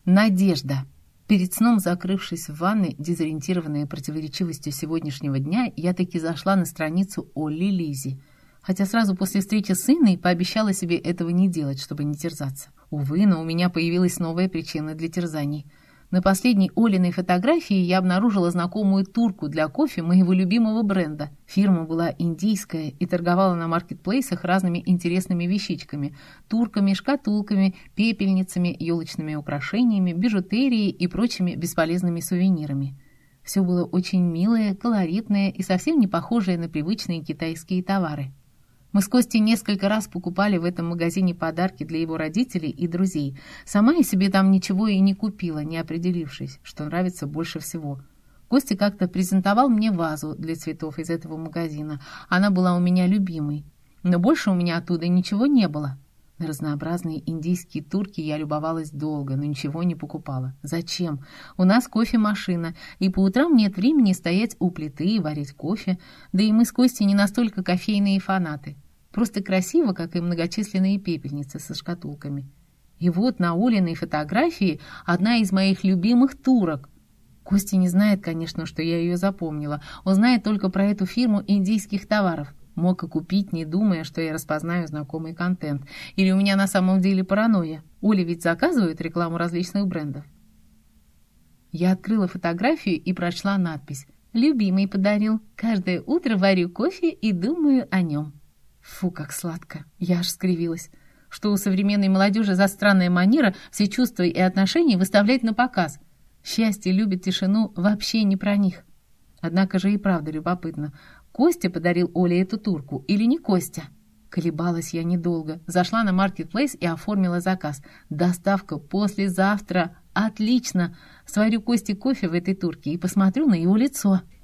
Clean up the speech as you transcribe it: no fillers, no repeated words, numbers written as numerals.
Надежда. Перед сном, закрывшись в ванной, дезориентированная противоречивостью сегодняшнего дня, я таки зашла на страницу Олли Лизи. Хотя сразу после встречи с Инной пообещала себе этого не делать, чтобы не терзаться. Увы, но у меня появилась новая причина для терзаний. На последней Олиной фотографии я обнаружила знакомую турку для кофе моего любимого бренда. Фирма была индийская и торговала на маркетплейсах разными интересными вещичками: турками, шкатулками, пепельницами, елочными украшениями, бижутерией и прочими бесполезными сувенирами. Все было очень милое, колоритное и совсем не похожее на привычные китайские товары. Мы с Костей несколько раз покупали в этом магазине подарки для его родителей и друзей. Сама я себе там ничего и не купила, не определившись, что нравится больше всего. Костя как-то презентовал мне вазу для цветов из этого магазина. Она была у меня любимой. Но больше у меня оттуда ничего не было. На разнообразные индийские турки я любовалась долго, но ничего не покупала. Зачем? У нас кофемашина, и по утрам нет времени стоять у плиты и варить кофе. Да и мы с Костей не настолько кофейные фанаты. Просто красиво, как и многочисленные пепельницы со шкатулками. И вот на Олиной фотографии одна из моих любимых турок. Костя не знает, конечно, что я ее запомнила. Он знает только про эту фирму индийских товаров. Мог и купить, не думая, что я распознаю знакомый контент. Или у меня на самом деле паранойя. Оля ведь заказывает рекламу различных брендов. Я открыла фотографию и прочла надпись: «Любимый подарил. Каждое утро варю кофе и думаю о нем». Фу, как сладко. Я аж скривилась. Что у современной молодежи за странная манера все чувства и отношения выставлять на показ. Счастье любит тишину, вообще не про них. Однако же и правда любопытно. Костя подарил Оле эту турку или не Костя? Колебалась я недолго. Зашла на маркетплейс и оформила заказ. Доставка послезавтра. Отлично. Сварю Косте кофе в этой турке и посмотрю на его лицо.